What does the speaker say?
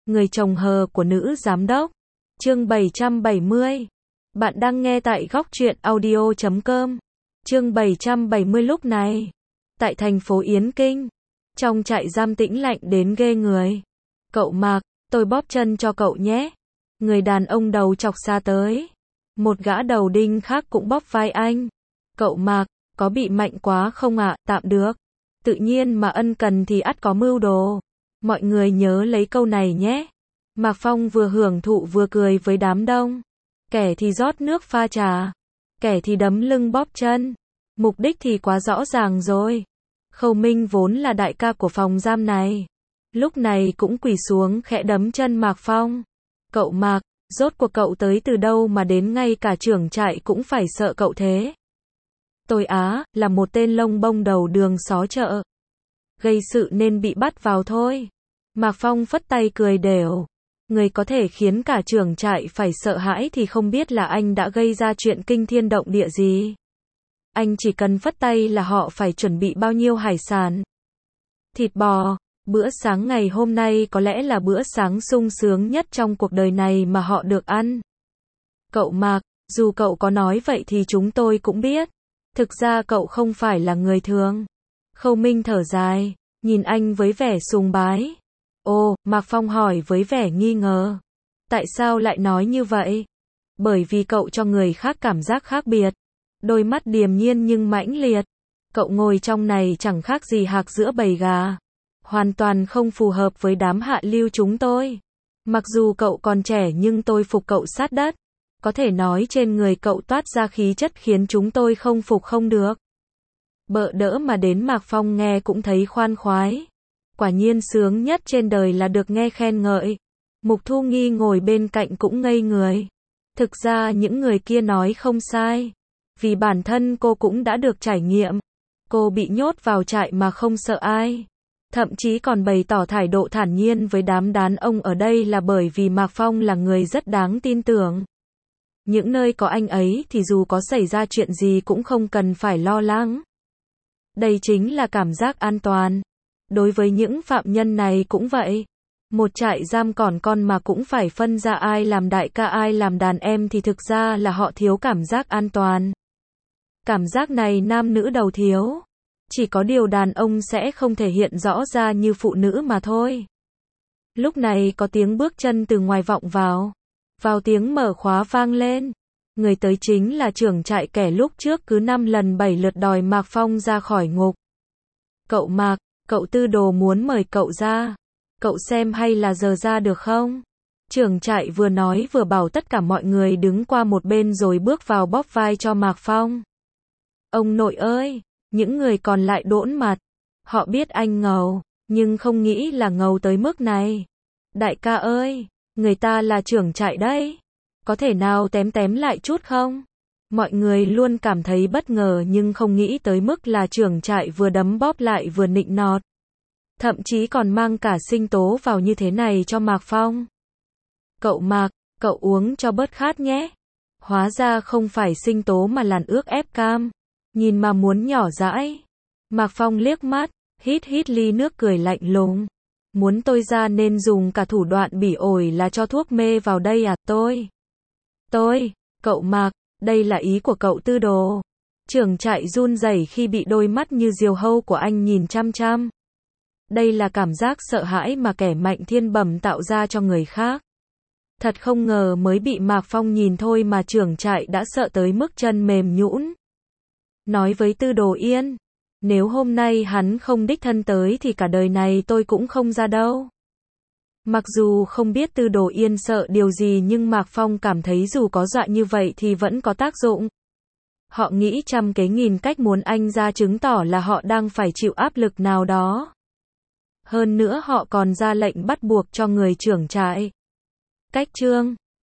Người chồng hờ của nữ giám đốc. Chương 770. Bạn đang nghe tại góc truyện audio.com. Chương 770 lúc này. Tại thành phố Yến Kinh. Trong trại giam tĩnh lạnh đến ghê người. Cậu Mạc, tôi bóp chân cho cậu nhé. Người đàn ông đầu chọc xa tới. Một gã đầu đinh khác cũng bóp vai anh. Cậu Mạc, có bị mạnh quá không ạ? Tạm được. Tự nhiên mà ân cần thì ắt có mưu đồ. Mọi người nhớ lấy câu này nhé. Mạc Phong vừa hưởng thụ vừa cười với đám đông. Kẻ thì rót nước pha trà, kẻ thì đấm lưng bóp chân. Mục đích thì quá rõ ràng rồi. Khâu Minh vốn là đại ca của phòng giam này. Lúc này cũng quỳ xuống khẽ đấm chân Mạc Phong. Cậu Mạc, rốt cuộc cậu tới từ đâu mà đến ngay cả trưởng trại cũng phải sợ cậu thế? Tôi là một tên lông bông đầu đường xó chợ. Gây sự nên bị bắt vào thôi. Mạc Phong phất tay cười đều. Người có thể khiến cả trưởng trại phải sợ hãi thì không biết là anh đã gây ra chuyện kinh thiên động địa gì. Anh chỉ cần phất tay là họ phải chuẩn bị bao nhiêu hải sản. Thịt bò, bữa sáng ngày hôm nay có lẽ là bữa sáng sung sướng nhất trong cuộc đời này mà họ được ăn. Cậu Mạc, dù cậu có nói vậy thì chúng tôi cũng biết. Thực ra cậu không phải là người thường. Khâu Minh thở dài, nhìn anh với vẻ sùng bái. Ồ, Mạc Phong hỏi với vẻ nghi ngờ. Tại sao lại nói như vậy? Bởi vì cậu cho người khác cảm giác khác biệt. Đôi mắt điềm nhiên nhưng mãnh liệt. Cậu ngồi trong này chẳng khác gì hạc giữa bầy gà. Hoàn toàn không phù hợp với đám hạ lưu chúng tôi. Mặc dù cậu còn trẻ nhưng tôi phục cậu sát đất. Có thể nói trên người cậu toát ra khí chất khiến chúng tôi không phục không được. Bợ đỡ mà đến Mạc Phong nghe cũng thấy khoan khoái. Quả nhiên sướng nhất trên đời là được nghe khen ngợi. Mục Thu Nghi ngồi bên cạnh cũng ngây người. Thực ra những người kia nói không sai. Vì bản thân cô cũng đã được trải nghiệm. Cô bị nhốt vào trại mà không sợ ai. Thậm chí còn bày tỏ thái độ thản nhiên với đám đàn ông ở đây là bởi vì Mạc Phong là người rất đáng tin tưởng. Những nơi có anh ấy thì dù có xảy ra chuyện gì cũng không cần phải lo lắng. Đây chính là cảm giác an toàn. Đối với những phạm nhân này cũng vậy. Một trại giam còn con mà cũng phải phân ra ai làm đại ca ai làm đàn em thì thực ra là họ thiếu cảm giác an toàn. Cảm giác này nam nữ đều thiếu. Chỉ có điều đàn ông sẽ không thể hiện rõ ra như phụ nữ mà thôi. Lúc này có tiếng bước chân từ ngoài vọng vào. Vào tiếng mở khóa vang lên. Người tới chính là trưởng trại kẻ lúc trước cứ 5 lần 7 lượt đòi Mạc Phong ra khỏi ngục. Cậu Mạc, cậu Tư Đồ muốn mời cậu ra. Cậu xem hay là giờ ra được không? Trưởng trại vừa nói vừa bảo tất cả mọi người đứng qua một bên rồi bước vào bóp vai cho Mạc Phong. Ông nội ơi! Những người còn lại đỗn mặt. Họ biết anh ngầu, nhưng không nghĩ là ngầu tới mức này. Đại ca ơi! Người ta là trưởng trại đấy. Có thể nào tém tém lại chút không? Mọi người luôn cảm thấy bất ngờ nhưng không nghĩ tới mức là trưởng trại vừa đấm bóp lại vừa nịnh nọt. Thậm chí còn mang cả sinh tố vào như thế này cho Mạc Phong. Cậu Mạc, cậu uống cho bớt khát nhé. Hóa ra không phải sinh tố mà là ướp ép cam. Nhìn mà muốn nhỏ dãi. Mạc Phong liếc mắt, hít ly nước cười lạnh lùng. Muốn tôi ra nên dùng cả thủ đoạn bỉ ổi là cho thuốc mê vào đây à? Cậu Mạc, đây là ý của cậu Tư Đồ. Trưởng trại run rẩy khi bị đôi mắt như diều hâu của anh nhìn chăm chăm. Đây là cảm giác sợ hãi mà kẻ mạnh thiên bẩm tạo ra cho người khác. Thật không ngờ mới bị Mạc Phong nhìn thôi mà trưởng trại đã sợ tới mức chân mềm nhũn. Nói với Tư Đồ Yên, nếu hôm nay hắn không đích thân tới thì cả đời này tôi cũng không ra đâu. Mặc dù không biết Tư Đồ Yên sợ điều gì nhưng Mạc Phong cảm thấy dù có dọa như vậy thì vẫn có tác dụng. Họ nghĩ trăm kế nghìn cách muốn anh ra chứng tỏ là họ đang phải chịu áp lực nào đó. Hơn nữa họ còn ra lệnh bắt buộc cho người trưởng trại. Cách chương